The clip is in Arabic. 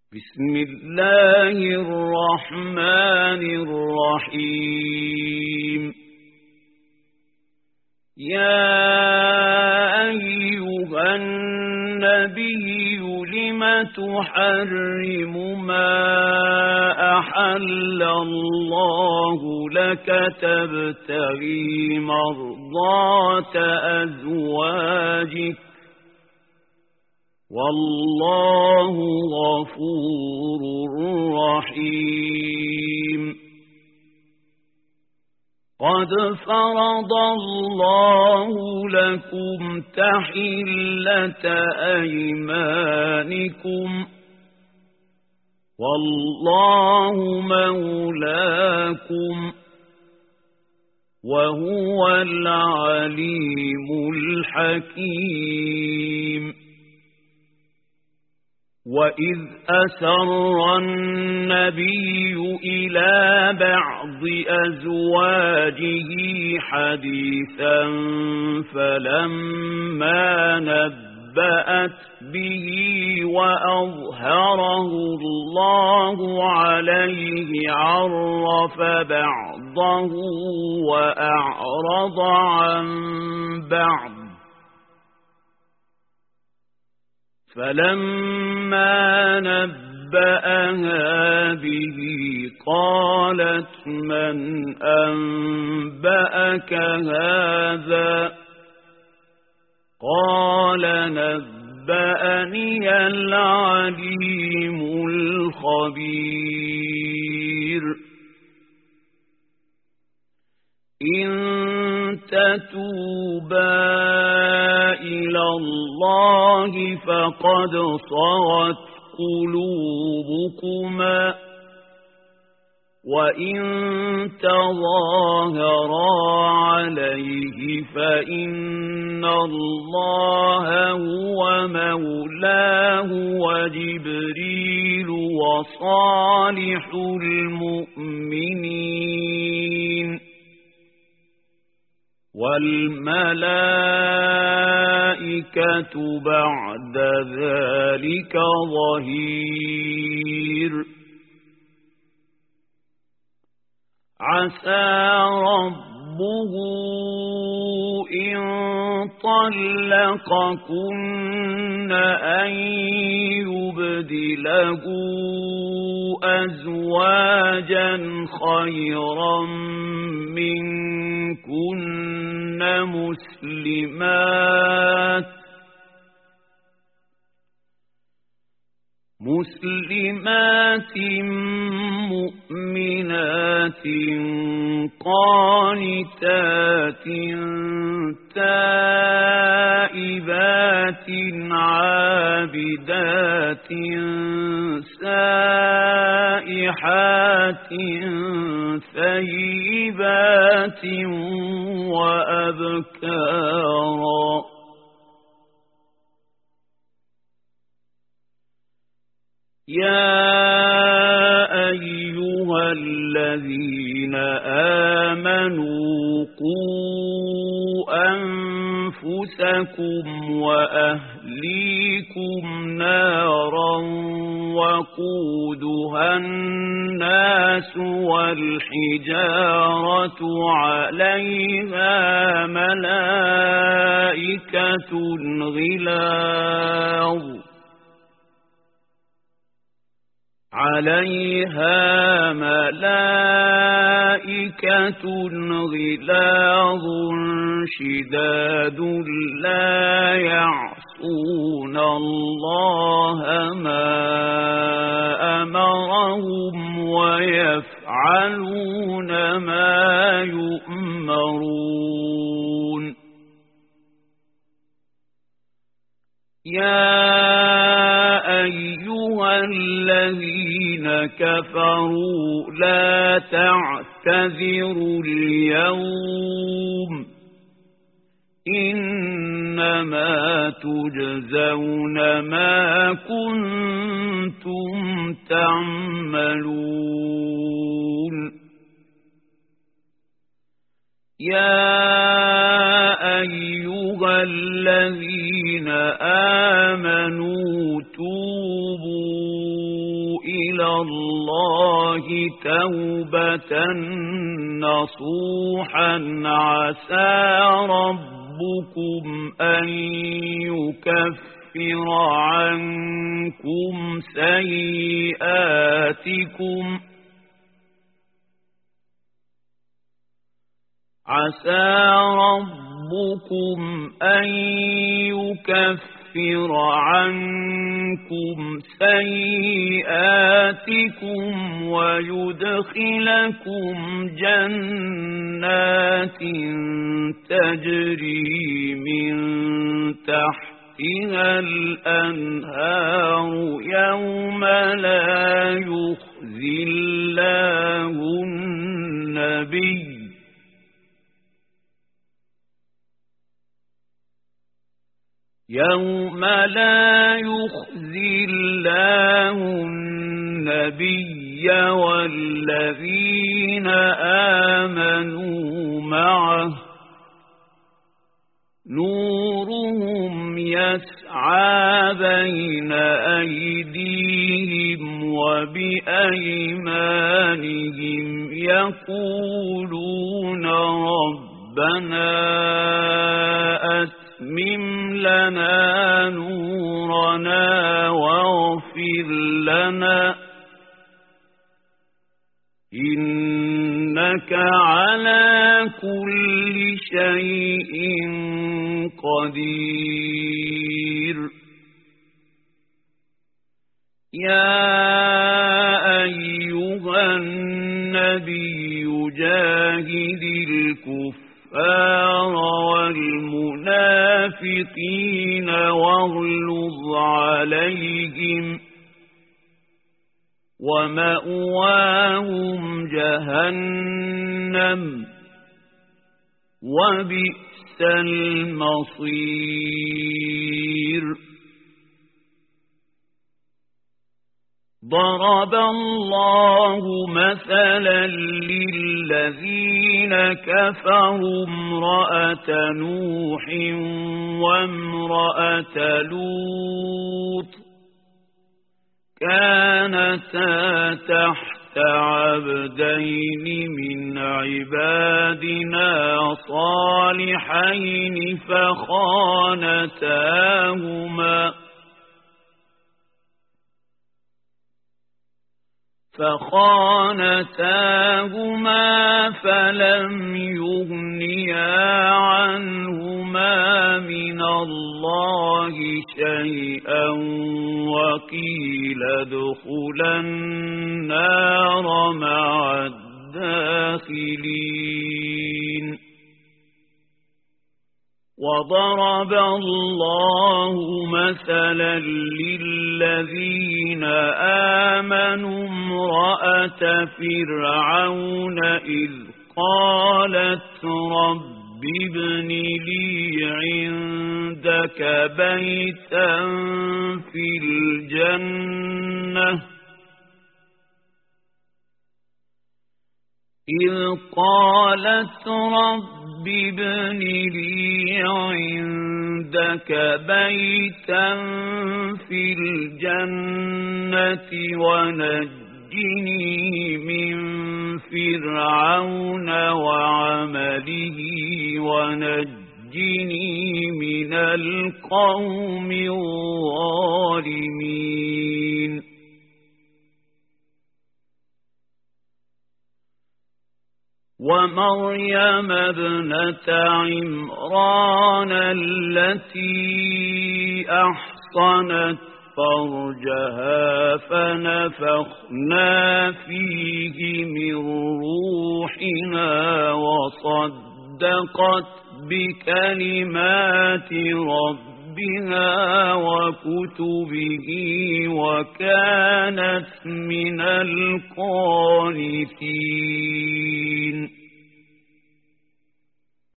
بسم الله الرحمن الرحيم. يا أيها النبي لم تحرم ما أحل الله لك تبتغي مرضات أزواجك والله غفور رحيم. قد فرض الله لكم تحلة أيمانكم والله مولاكم وهو العليم الحكيم. وإذ أسر النبي إلى بعض أزواجه حديثا فلما نبأت به وأظهره الله عليه عرف بعضه وأعرض عن بعض. فلما نبأها به قالت من أنبأك هذا؟ قال نبأني العليم الخبير. إن تتوبا إلى الله فقد صغت قلوبكما وإن تظاهرا عليه فإن الله هو مولاه وجبريل وصالح المؤمنين والملائكة بعد ذلك ظهير. عسى ربه إن طلقكن أن يبدله أزواجا خيرا منكن مسلمات مؤمنات قانتات تائبات عابدات سائحات ثيبات وأبكارا. يا أيها الذين آمنوا قوا أنفسكم وأهليكم نارا وقودها الناس والحجارة عليها ملائكة غلاظ شداد لا يعصون الله ما أمرهم ويفعلون ما يؤمرون. يا أيها الذين كفروا لا تعتذروا اليوم إنما تجزون ما كنتم تعملون. يا أيها الذين آمنوا توبوا إلى الله توبة نصوحا عسى ربكم أن يكفر عنكم سيئاتكم ويدخلكم جنات تجري من تحتها الأنهار يوم لا يخزي الله النبي والذين آمنوا معه نورهم يسعى بين أيديهم وبأيمانهم يقولون ربنا أتمم لنا نورنا واغفر لنا إنك على كل شيء قدير. يا أيها النبي جاهد الكفار والمنافقين واغلظ عليهم ومأواهم جهنم وبئس المصير. ضرب الله مثلا للذين كفروا امرأة نوح وامرأة لوط كانتا تحت عبدين من عبادنا صالحين فخانتاهما فلم يغنيا عنهما من الله شيئا وقيل ادخلا النار مع الداخلين. وضرب الله مثلا للذين آمنوا امرأة فرعون إذ قالت رب ابن لي عندك بيتا في الجنة ابن لي عندك بيتا في الجنة ونجني من فرعون وعمله ونجني من القوم الظالمين. ومريم ابنة عمران التي أحصنت فرجها فنفخنا فيه من روحنا وصدقت بكلمات ربها وكتبه وكانت من القانتين.